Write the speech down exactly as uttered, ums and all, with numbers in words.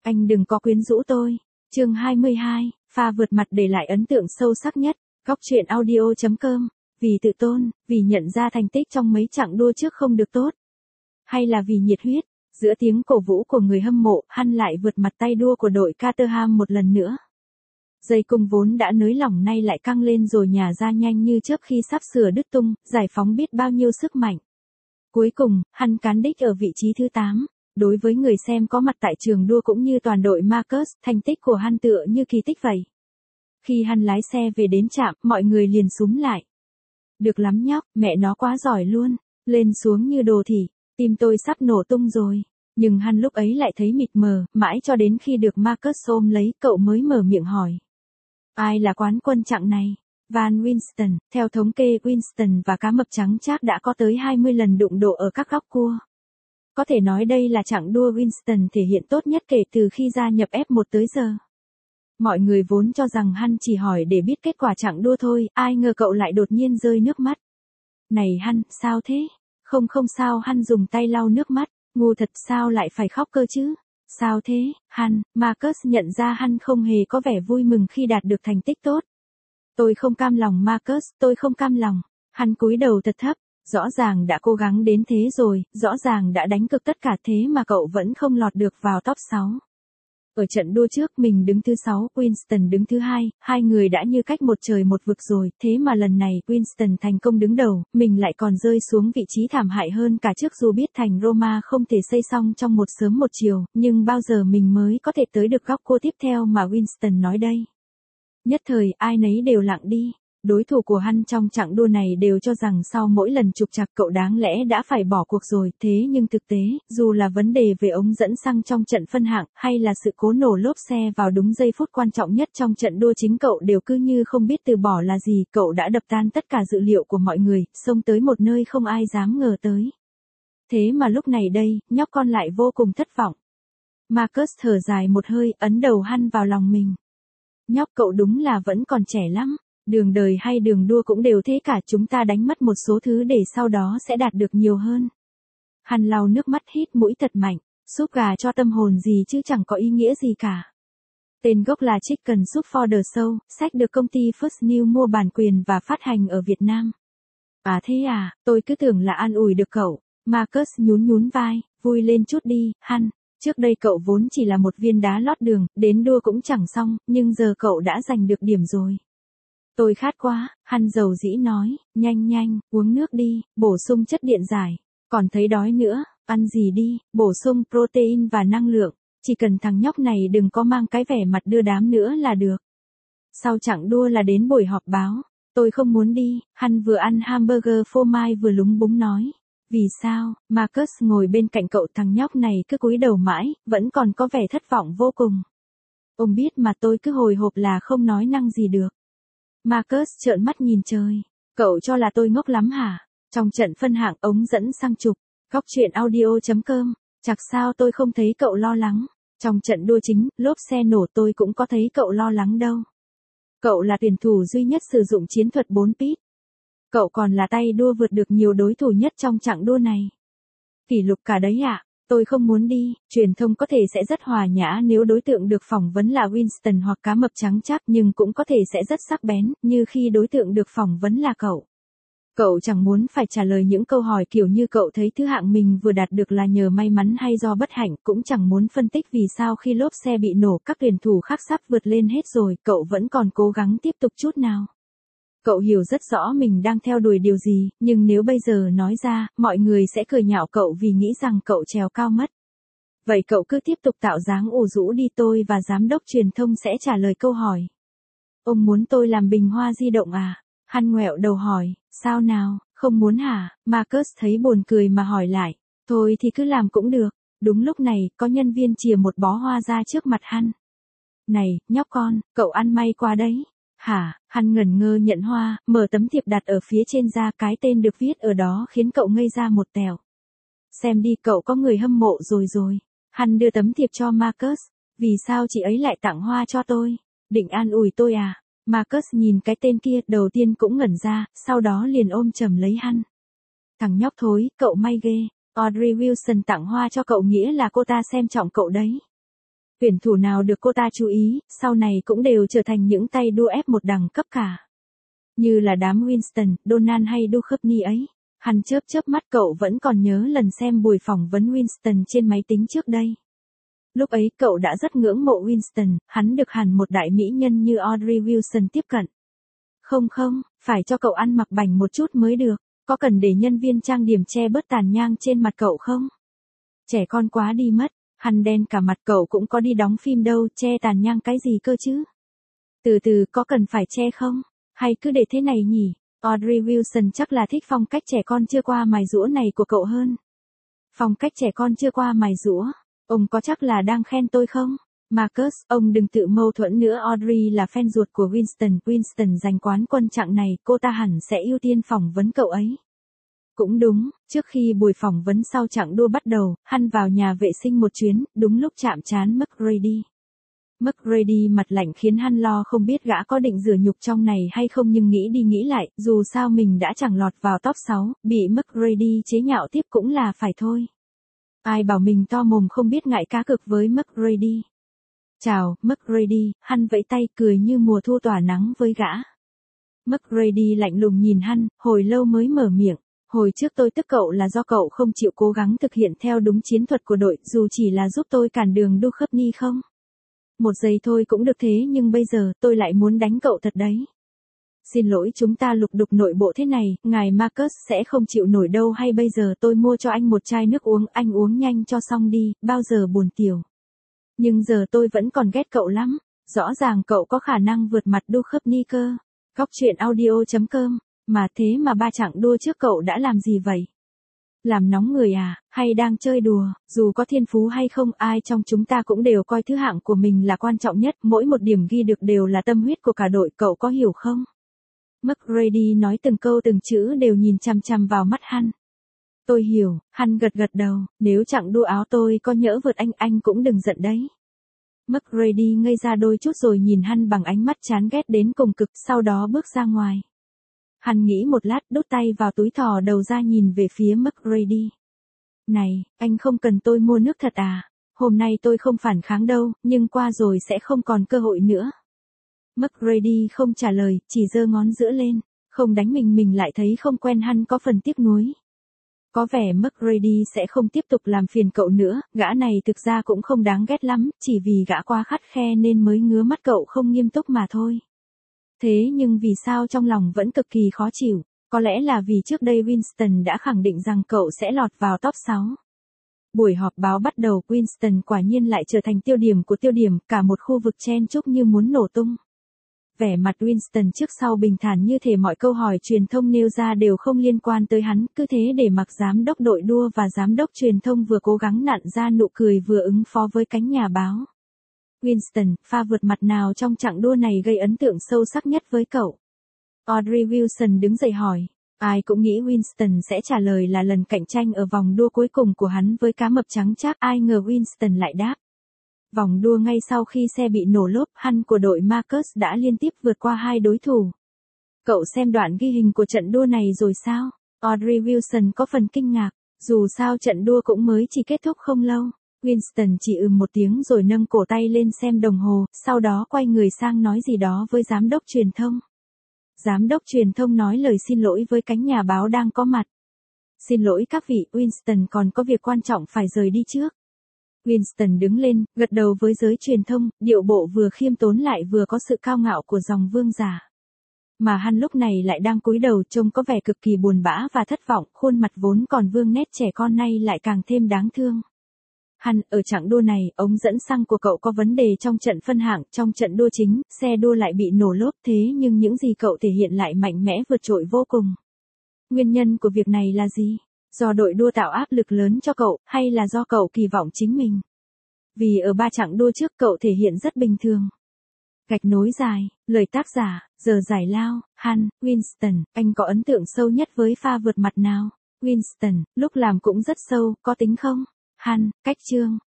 Anh đừng có quyến rũ tôi. Chương hai mươi hai, pha vượt mặt để lại ấn tượng sâu sắc nhất. Góc truyện audio chấm com. Vì tự tôn, vì nhận ra thành tích trong mấy chặng đua trước không được tốt. Hay là vì nhiệt huyết, giữa tiếng cổ vũ của người hâm mộ, Hắn lại vượt mặt tay đua của đội Caterham một lần nữa. Dây cung vốn đã nới lỏng nay lại căng lên rồi nhả ra nhanh như chớp khi sắp sửa đứt tung, giải phóng biết bao nhiêu sức mạnh. Cuối cùng, Hắn cán đích ở vị trí thứ tám. Đối với người xem có mặt tại trường đua cũng như toàn đội Marcus, thành tích của Hắn tựa như kỳ tích vậy. Khi Hắn lái xe về đến trạm, mọi người liền xúm lại. Được lắm nhóc, mẹ nó quá giỏi luôn, lên xuống như đồ thị, tim tôi sắp nổ tung rồi. Nhưng Hắn lúc ấy lại thấy mịt mờ, mãi cho đến khi được Marcus ôm lấy, cậu mới mở miệng hỏi. Ai là quán quân chặng này? Van Winston, theo thống kê Winston và cá mập trắng Trác đã có tới hai mươi lần đụng độ ở các góc cua. Có thể nói đây là chặng đua Winston thể hiện tốt nhất kể từ khi gia nhập F một tới giờ. Mọi người vốn cho rằng Hắn chỉ hỏi để biết kết quả chặng đua thôi, ai ngờ cậu lại đột nhiên rơi nước mắt. Này Hắn, sao thế? Không không sao. Hắn dùng tay lau nước mắt, ngu thật sao lại phải khóc cơ chứ? Sao thế, Hắn? Marcus nhận ra Hắn không hề có vẻ vui mừng khi đạt được thành tích tốt. Tôi không cam lòng Marcus, tôi không cam lòng. Hắn cúi đầu thật thấp, rõ ràng đã cố gắng đến thế rồi, rõ ràng đã đánh cực tất cả thế mà cậu vẫn không lọt được vào top sáu. Ở trận đua trước mình đứng thứ sáu, Winston đứng thứ hai, hai người đã như cách một trời một vực rồi, thế mà lần này Winston thành công đứng đầu, mình lại còn rơi xuống vị trí thảm hại hơn cả trước dù biết thành Roma không thể xây xong trong một sớm một chiều, nhưng bao giờ mình mới có thể tới được góc cua tiếp theo mà Winston nói đây. Nhất thời ai nấy đều lặng đi. Đối thủ của Hắn trong chặng đua này đều cho rằng sau mỗi lần trục trặc cậu đáng lẽ đã phải bỏ cuộc rồi, thế nhưng thực tế, dù là vấn đề về ống dẫn xăng trong trận phân hạng, hay là sự cố nổ lốp xe vào đúng giây phút quan trọng nhất trong trận đua chính cậu đều cứ như không biết từ bỏ là gì, cậu đã đập tan tất cả dự liệu của mọi người, xông tới một nơi không ai dám ngờ tới. Thế mà lúc này đây, nhóc con lại vô cùng thất vọng. Marcus thở dài một hơi, ấn đầu Hắn vào lòng mình. Nhóc cậu đúng là vẫn còn trẻ lắm. Đường đời hay đường đua cũng đều thế cả, chúng ta đánh mất một số thứ để sau đó sẽ đạt được nhiều hơn. Hắn lau nước mắt hít mũi thật mạnh, súp gà cho tâm hồn gì chứ chẳng có ý nghĩa gì cả. Tên gốc là Chicken Soup for the Soul, sách được công ty First New mua bản quyền và phát hành ở Việt Nam. À thế à, tôi cứ tưởng là an ủi được cậu. Marcus nhún nhún vai, vui lên chút đi, Hắn. Trước đây cậu vốn chỉ là một viên đá lót đường, đến đua cũng chẳng xong, nhưng giờ cậu đã giành được điểm rồi. Tôi khát quá, Hắn dầu dĩ nói, nhanh nhanh, uống nước đi, bổ sung chất điện giải. Còn thấy đói nữa, ăn gì đi, bổ sung protein và năng lượng, chỉ cần thằng nhóc này đừng có mang cái vẻ mặt đưa đám nữa là được. Sau chặng đua là đến buổi họp báo, tôi không muốn đi, Hắn vừa ăn hamburger phô mai vừa lúng búng nói. Vì sao? Marcus ngồi bên cạnh cậu, thằng nhóc này cứ cúi đầu mãi, vẫn còn có vẻ thất vọng vô cùng. Ông biết mà, tôi cứ hồi hộp là không nói năng gì được. Marcus trợn mắt nhìn trời. Cậu cho là tôi ngốc lắm hả? Trong trận phân hạng ống dẫn sang trục. Góc truyện audio chấm com. Chắc sao tôi không thấy cậu lo lắng. Trong trận đua chính, lốp xe nổ tôi cũng có thấy cậu lo lắng đâu. Cậu là tuyển thủ duy nhất sử dụng chiến thuật bốn pit. Cậu còn là tay đua vượt được nhiều đối thủ nhất trong chặng đua này. Kỷ lục cả đấy ạ. À? Tôi không muốn đi, truyền thông có thể sẽ rất hòa nhã nếu đối tượng được phỏng vấn là Winston hoặc cá mập trắng Trác, nhưng cũng có thể sẽ rất sắc bén, như khi đối tượng được phỏng vấn là cậu. Cậu chẳng muốn phải trả lời những câu hỏi kiểu như cậu thấy thứ hạng mình vừa đạt được là nhờ may mắn hay do bất hạnh, cũng chẳng muốn phân tích vì sao khi lốp xe bị nổ các tuyển thủ khác sắp vượt lên hết rồi, cậu vẫn còn cố gắng tiếp tục chút nào. Cậu hiểu rất rõ mình đang theo đuổi điều gì, nhưng nếu bây giờ nói ra, mọi người sẽ cười nhạo cậu vì nghĩ rằng cậu trèo cao mất. Vậy cậu cứ tiếp tục tạo dáng ủ rũ đi, tôi và giám đốc truyền thông sẽ trả lời câu hỏi. Ông muốn tôi làm bình hoa di động à? Hắn ngoẹo đầu hỏi, sao nào, không muốn hả? Marcus thấy buồn cười mà hỏi lại, thôi thì cứ làm cũng được. Đúng lúc này, có nhân viên chìa một bó hoa ra trước mặt Hắn. Này, nhóc con, cậu ăn may quá đấy. Hả? Hắn ngẩn ngơ nhận hoa, mở tấm thiệp đặt ở phía trên ra, cái tên được viết ở đó khiến cậu ngây ra một tẹo. Xem đi, cậu có người hâm mộ rồi rồi. Hắn đưa tấm thiệp cho Marcus. Vì sao chị ấy lại tặng hoa cho tôi? Định an ủi tôi à? Marcus nhìn cái tên kia, đầu tiên cũng ngẩn ra, sau đó liền ôm chầm lấy Hắn. Thằng nhóc thối, cậu may ghê. Audrey Wilson tặng hoa cho cậu nghĩa là cô ta xem trọng cậu đấy. Tuyển thủ nào được cô ta chú ý, sau này cũng đều trở thành những tay đua ép một đẳng cấp cả. Như là đám Winston, Donald hay Duchovny ấy. Hắn chớp chớp mắt, cậu vẫn còn nhớ lần xem buổi phỏng vấn Winston trên máy tính trước đây. Lúc ấy cậu đã rất ngưỡng mộ Winston, hắn được hẳn một đại mỹ nhân như Audrey Wilson tiếp cận. Không không, phải cho cậu ăn mặc bảnh một chút mới được, có cần để nhân viên trang điểm che bớt tàn nhang trên mặt cậu không? Trẻ con quá đi mất, hắn đen cả mặt, cậu cũng có đi đóng phim đâu, che tàn nhang cái gì cơ chứ? Từ từ, có cần phải che không? Hay cứ để thế này nhỉ? Audrey Wilson chắc là thích phong cách trẻ con chưa qua mài giũa này của cậu hơn. Phong cách trẻ con chưa qua mài giũa, ông có chắc là đang khen tôi không? Marcus, ông đừng tự mâu thuẫn nữa, Audrey là fan ruột của Winston, Winston giành quán quân chặng này, cô ta hẳn sẽ ưu tiên phỏng vấn cậu ấy. Cũng đúng, trước khi buổi phỏng vấn sau chặng đua bắt đầu, hắn vào nhà vệ sinh một chuyến, đúng lúc chạm trán McGrady. McGrady mặt lạnh khiến hắn lo không biết gã có định rửa nhục trong này hay không, nhưng nghĩ đi nghĩ lại, dù sao mình đã chẳng lọt vào top sáu, bị McGrady chế nhạo tiếp cũng là phải thôi. Ai bảo mình to mồm không biết ngại cá cực với McGrady. Chào, McGrady, hắn vẫy tay cười như mùa thu tỏa nắng với gã. McGrady lạnh lùng nhìn hắn, hồi lâu mới mở miệng. Hồi trước tôi tức cậu là do cậu không chịu cố gắng thực hiện theo đúng chiến thuật của đội, dù chỉ là giúp tôi cản đường Duchovny không? Một giây thôi cũng được, thế nhưng bây giờ tôi lại muốn đánh cậu thật đấy. Xin lỗi, chúng ta lục đục nội bộ thế này, ngài Marcus sẽ không chịu nổi đâu, hay bây giờ tôi mua cho anh một chai nước uống, anh uống nhanh cho xong đi, bao giờ buồn tiểu. Nhưng giờ tôi vẫn còn ghét cậu lắm, rõ ràng cậu có khả năng vượt mặt Duchovny cơ. Góc truyện audio chấm com, mà thế mà ba chặng đua trước cậu đã làm gì vậy? Làm nóng người à, hay đang chơi đùa? Dù có thiên phú hay không, ai trong chúng ta cũng đều coi thứ hạng của mình là quan trọng nhất, mỗi một điểm ghi được đều là tâm huyết của cả đội, cậu có hiểu không? McGrady nói từng câu từng chữ đều nhìn chằm chằm vào mắt hắn. Tôi hiểu, hắn gật gật đầu, nếu chặng đua áo tôi có nhỡ vượt anh, anh cũng đừng giận đấy. McGrady ngây ra đôi chút rồi nhìn hắn bằng ánh mắt chán ghét đến cùng cực, sau đó bước ra ngoài. Hắn nghĩ một lát, đút tay vào túi, thò đầu ra nhìn về phía McGrady. Này, anh không cần tôi mua nước thật à? Hôm nay tôi không phản kháng đâu, nhưng qua rồi sẽ không còn cơ hội nữa. McGrady không trả lời, chỉ giơ ngón giữa lên, không đánh mình mình lại thấy không quen, hắn có phần tiếc nuối. Có vẻ McGrady sẽ không tiếp tục làm phiền cậu nữa, gã này thực ra cũng không đáng ghét lắm, chỉ vì gã quá khắt khe nên mới ngứa mắt cậu không nghiêm túc mà thôi. Thế nhưng vì sao trong lòng vẫn cực kỳ khó chịu, có lẽ là vì trước đây Winston đã khẳng định rằng cậu sẽ lọt vào top sáu. Buổi họp báo bắt đầu, Winston quả nhiên lại trở thành tiêu điểm của tiêu điểm, cả một khu vực chen chúc như muốn nổ tung. Vẻ mặt Winston trước sau bình thản như thể mọi câu hỏi truyền thông nêu ra đều không liên quan tới hắn, cứ thế để mặc giám đốc đội đua và giám đốc truyền thông vừa cố gắng nặn ra nụ cười vừa ứng phó với cánh nhà báo. Winston, pha vượt mặt nào trong chặng đua này gây ấn tượng sâu sắc nhất với cậu? Audrey Wilson đứng dậy hỏi. Ai cũng nghĩ Winston sẽ trả lời là lần cạnh tranh ở vòng đua cuối cùng của hắn với cá mập trắng trác, ai ngờ Winston lại đáp. Vòng đua ngay sau khi xe bị nổ lốp, hắn của đội Marcus đã liên tiếp vượt qua hai đối thủ. Cậu xem đoạn ghi hình của trận đua này rồi sao? Audrey Wilson có phần kinh ngạc, dù sao trận đua cũng mới chỉ kết thúc không lâu. Winston chỉ ừm một tiếng rồi nâng cổ tay lên xem đồng hồ, sau đó quay người sang nói gì đó với giám đốc truyền thông. Giám đốc truyền thông nói lời xin lỗi với cánh nhà báo đang có mặt. Xin lỗi các vị, Winston còn có việc quan trọng phải rời đi trước. Winston đứng lên, gật đầu với giới truyền thông, điệu bộ vừa khiêm tốn lại vừa có sự cao ngạo của dòng vương giả. Mà hắn lúc này lại đang cúi đầu, trông có vẻ cực kỳ buồn bã và thất vọng, khuôn mặt vốn còn vương nét trẻ con nay lại càng thêm đáng thương. Hắn, ở chặng đua này, ống dẫn xăng của cậu có vấn đề trong trận phân hạng, trong trận đua chính, xe đua lại bị nổ lốp, thế nhưng những gì cậu thể hiện lại mạnh mẽ vượt trội vô cùng. Nguyên nhân của việc này là gì? Do đội đua tạo áp lực lớn cho cậu, hay là do cậu kỳ vọng chính mình? Vì ở ba chặng đua trước cậu thể hiện rất bình thường. Gạch nối dài, lời tác giả, giờ giải lao, Han, Winston, anh có ấn tượng sâu nhất với pha vượt mặt nào? Winston, lúc làm cũng rất sâu, có tính không? Han, cách chương.